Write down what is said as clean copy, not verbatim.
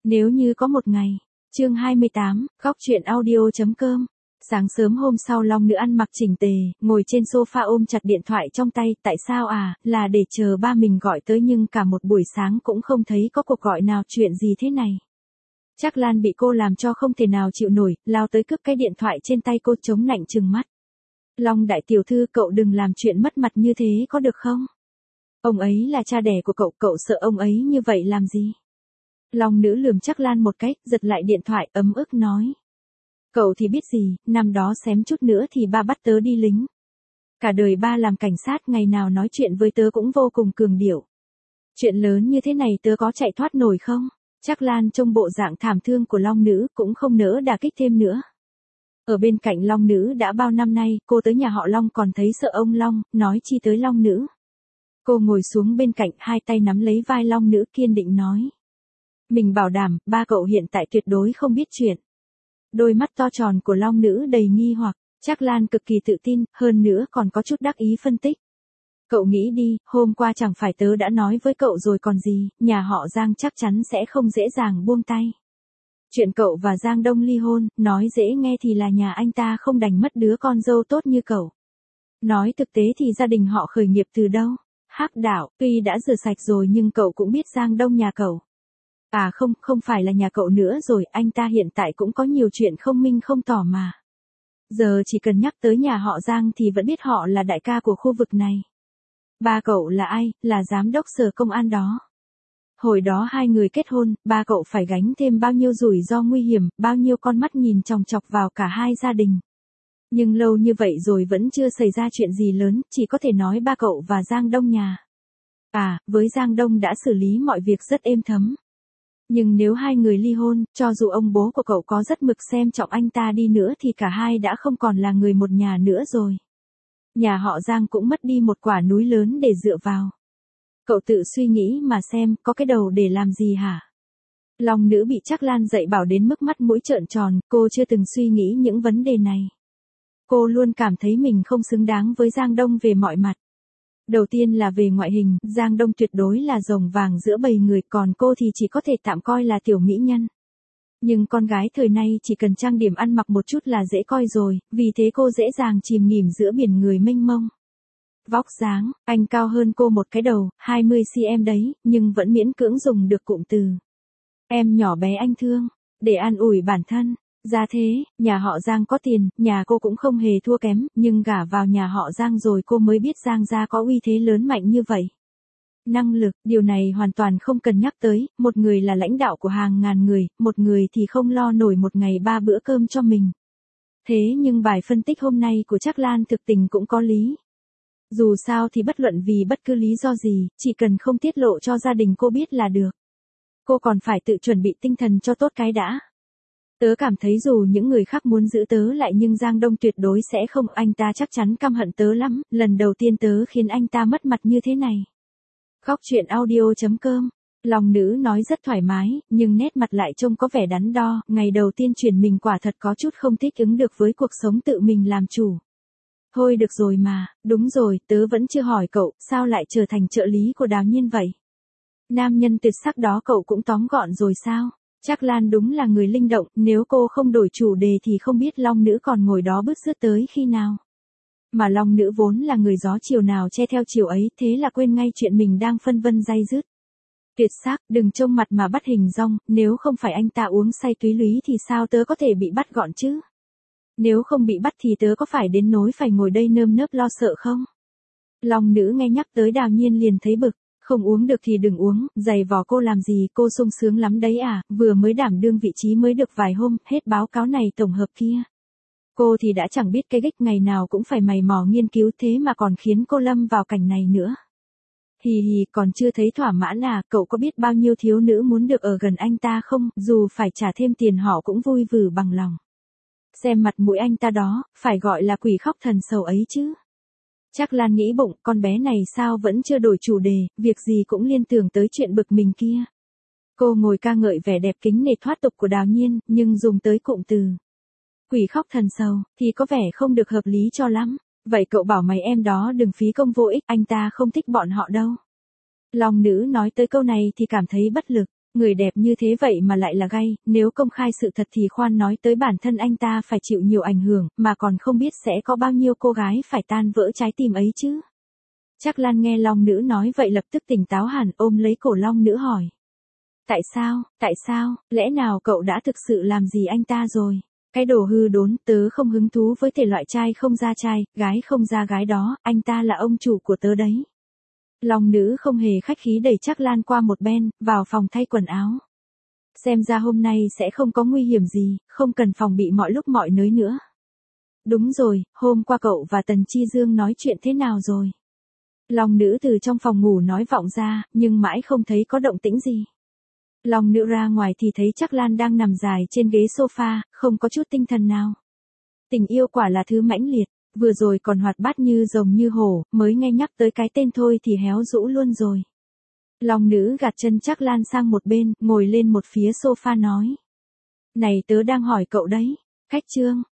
Nếu như có một ngày. Chương 28, góc truyện audio.com. Sáng sớm hôm sau Long Nữ ăn mặc chỉnh tề, ngồi trên sofa ôm chặt điện thoại trong tay, tại sao à, là để chờ ba mình gọi tới nhưng cả một buổi sáng cũng không thấy có cuộc gọi nào, chuyện gì thế này. Chắc Lan bị cô làm cho không thể nào chịu nổi, lao tới cướp cái điện thoại trên tay cô, chống nạnh trừng mắt. Long đại tiểu thư, cậu đừng làm chuyện mất mặt như thế có được không? Ông ấy là cha đẻ của cậu, cậu sợ ông ấy như vậy làm gì? Long Nữ lườm Chắc Lan một cái, giật lại điện thoại, ấm ức nói. Cậu thì biết gì, năm đó xém chút nữa thì ba bắt tớ đi lính. Cả đời ba làm cảnh sát, ngày nào nói chuyện với tớ cũng vô cùng cường điệu. Chuyện lớn như thế này tớ có chạy thoát nổi không? Chắc Lan trông bộ dạng thảm thương của Long Nữ cũng không nỡ đả kích thêm nữa. Ở bên cạnh Long Nữ đã bao năm nay, cô tới nhà họ Long còn thấy sợ ông Long, nói chi tới Long Nữ. Cô ngồi xuống bên cạnh, hai tay nắm lấy vai Long Nữ, kiên định nói. Mình bảo đảm, ba cậu hiện tại tuyệt đối không biết chuyện. Đôi mắt to tròn của Long Nữ đầy nghi hoặc, Chắc Lan cực kỳ tự tin, hơn nữa còn có chút đắc ý phân tích. Cậu nghĩ đi, hôm qua chẳng phải tớ đã nói với cậu rồi còn gì, nhà họ Giang chắc chắn sẽ không dễ dàng buông tay. Chuyện cậu và Giang Đông ly hôn, nói dễ nghe thì là nhà anh ta không đành mất đứa con dâu tốt như cậu. Nói thực tế thì gia đình họ khởi nghiệp từ đâu? Hắc Đạo, tuy đã rửa sạch rồi nhưng cậu cũng biết Giang Đông nhà cậu. À không phải là nhà cậu nữa rồi, anh ta hiện tại cũng có nhiều chuyện không minh không tỏ mà. Giờ chỉ cần nhắc tới nhà họ Giang thì vẫn biết họ là đại ca của khu vực này. Ba cậu là ai, là giám đốc sở công an đó. Hồi đó hai người kết hôn, ba cậu phải gánh thêm bao nhiêu rủi ro nguy hiểm, bao nhiêu con mắt nhìn chòng chọc vào cả hai gia đình. Nhưng lâu như vậy rồi vẫn chưa xảy ra chuyện gì lớn, chỉ có thể nói ba cậu và Giang Đông nhà. À, với Giang Đông đã xử lý mọi việc rất êm thấm. Nhưng nếu hai người ly hôn, cho dù ông bố của cậu có rất mực xem trọng anh ta đi nữa thì cả hai đã không còn là người một nhà nữa rồi. Nhà họ Giang cũng mất đi một quả núi lớn để dựa vào. Cậu tự suy nghĩ mà xem, có cái đầu để làm gì hả? Long Nữ bị Chắc Lan dạy bảo đến mức mắt mũi trợn tròn, cô chưa từng suy nghĩ những vấn đề này. Cô luôn cảm thấy mình không xứng đáng với Giang Đông về mọi mặt. Đầu tiên là về ngoại hình, Giang Đông tuyệt đối là rồng vàng giữa bầy người, còn cô thì chỉ có thể tạm coi là tiểu mỹ nhân. Nhưng con gái thời nay chỉ cần trang điểm ăn mặc một chút là dễ coi rồi, vì thế cô dễ dàng chìm nghỉm giữa biển người mênh mông. Vóc dáng, anh cao hơn cô một cái đầu, 20cm đấy, nhưng vẫn miễn cưỡng dùng được cụm từ. Em nhỏ bé anh thương, để an ủi bản thân. Ra thế, nhà họ Giang có tiền, nhà cô cũng không hề thua kém, nhưng gả vào nhà họ Giang rồi cô mới biết Giang gia có uy thế lớn mạnh như vậy. Năng lực, điều này hoàn toàn không cần nhắc tới, một người là lãnh đạo của hàng ngàn người, một người thì không lo nổi một ngày 3 bữa cơm cho mình. Thế nhưng bài phân tích hôm nay của Chắc Lan thực tình cũng có lý. Dù sao thì bất luận vì bất cứ lý do gì, chỉ cần không tiết lộ cho gia đình cô biết là được. Cô còn phải tự chuẩn bị tinh thần cho tốt cái đã. Tớ cảm thấy dù những người khác muốn giữ tớ lại nhưng Giang Đông tuyệt đối sẽ không, anh ta chắc chắn căm hận tớ lắm, lần đầu tiên tớ khiến anh ta mất mặt như thế này. Góc truyện audio.com. Long Nữ nói rất thoải mái, nhưng nét mặt lại trông có vẻ đắn đo, ngày đầu tiên chuyển mình quả thật có chút không thích ứng được với cuộc sống tự mình làm chủ. Thôi được rồi mà, đúng rồi, tớ vẫn chưa hỏi cậu, sao lại trở thành trợ lý của Đào Nhiên vậy? Nam nhân tuyệt sắc đó cậu cũng tóm gọn rồi sao? Chắc Lan đúng là người linh động, nếu cô không đổi chủ đề thì không biết Long Nữ còn ngồi đó bứt rứt tới khi nào. Mà Long Nữ vốn là người gió chiều nào che theo chiều ấy, thế là quên ngay chuyện mình đang phân vân day dứt. Tuyệt sắc, đừng trông mặt mà bắt hình dong, nếu không phải anh ta uống say túy lúy thì sao tớ có thể bị bắt gọn chứ? Nếu không bị bắt thì tớ có phải đến nỗi phải ngồi đây nơm nớp lo sợ không? Long Nữ nghe nhắc tới Đào Nhiên liền thấy bực. Không uống được thì đừng uống, giày vò cô làm gì, cô sung sướng lắm đấy à, vừa mới đảm đương vị trí mới được vài hôm, hết báo cáo này tổng hợp kia. Cô thì đã chẳng biết cái gích, ngày nào cũng phải mày mò nghiên cứu, thế mà còn khiến cô lâm vào cảnh này nữa. Hì hì, còn chưa thấy thỏa mãn à, cậu có biết bao nhiêu thiếu nữ muốn được ở gần anh ta không, dù phải trả thêm tiền họ cũng vui vừ bằng lòng. Xem mặt mũi anh ta đó, phải gọi là quỷ khóc thần sầu ấy chứ. Chắc Lan nghĩ bụng, con bé này sao vẫn chưa đổi chủ đề, việc gì cũng liên tưởng tới chuyện bực mình kia. Cô ngồi ca ngợi vẻ đẹp kính nể thoát tục của Đào Nhiên, nhưng dùng tới cụm từ quỷ khóc thần sầu, thì có vẻ không được hợp lý cho lắm. Vậy cậu bảo mày em đó đừng phí công vô ích, anh ta không thích bọn họ đâu. Long Nữ nói tới câu này thì cảm thấy bất lực. Người đẹp như thế vậy mà lại là gay, nếu công khai sự thật thì khoan nói tới bản thân anh ta phải chịu nhiều ảnh hưởng, mà còn không biết sẽ có bao nhiêu cô gái phải tan vỡ trái tim ấy chứ. Trác Lan nghe Long Nữ nói vậy lập tức tỉnh táo hẳn, ôm lấy cổ Long Nữ hỏi. Tại sao, lẽ nào cậu đã thực sự làm gì anh ta rồi? Cái đồ hư đốn, tớ không hứng thú với thể loại trai không ra trai, gái không ra gái đó, anh ta là ông chủ của tớ đấy. Long Nữ không hề khách khí đẩy Trác Lan qua một bên, vào phòng thay quần áo. Xem ra hôm nay sẽ không có nguy hiểm gì, không cần phòng bị mọi lúc mọi nơi nữa. Đúng rồi, hôm qua cậu và Tần Chi Dương nói chuyện thế nào rồi? Long Nữ từ trong phòng ngủ nói vọng ra, nhưng mãi không thấy có động tĩnh gì. Long Nữ ra ngoài thì thấy Trác Lan đang nằm dài trên ghế sofa, không có chút tinh thần nào. Tình yêu quả là thứ mãnh liệt, vừa rồi còn hoạt bát như rồng như hổ, mới nghe nhắc tới cái tên thôi thì héo rũ luôn rồi. Long Nữ gạt chân Trác Lan sang một bên, ngồi lên một phía sofa nói. Này tớ đang hỏi cậu đấy, Khách Trương,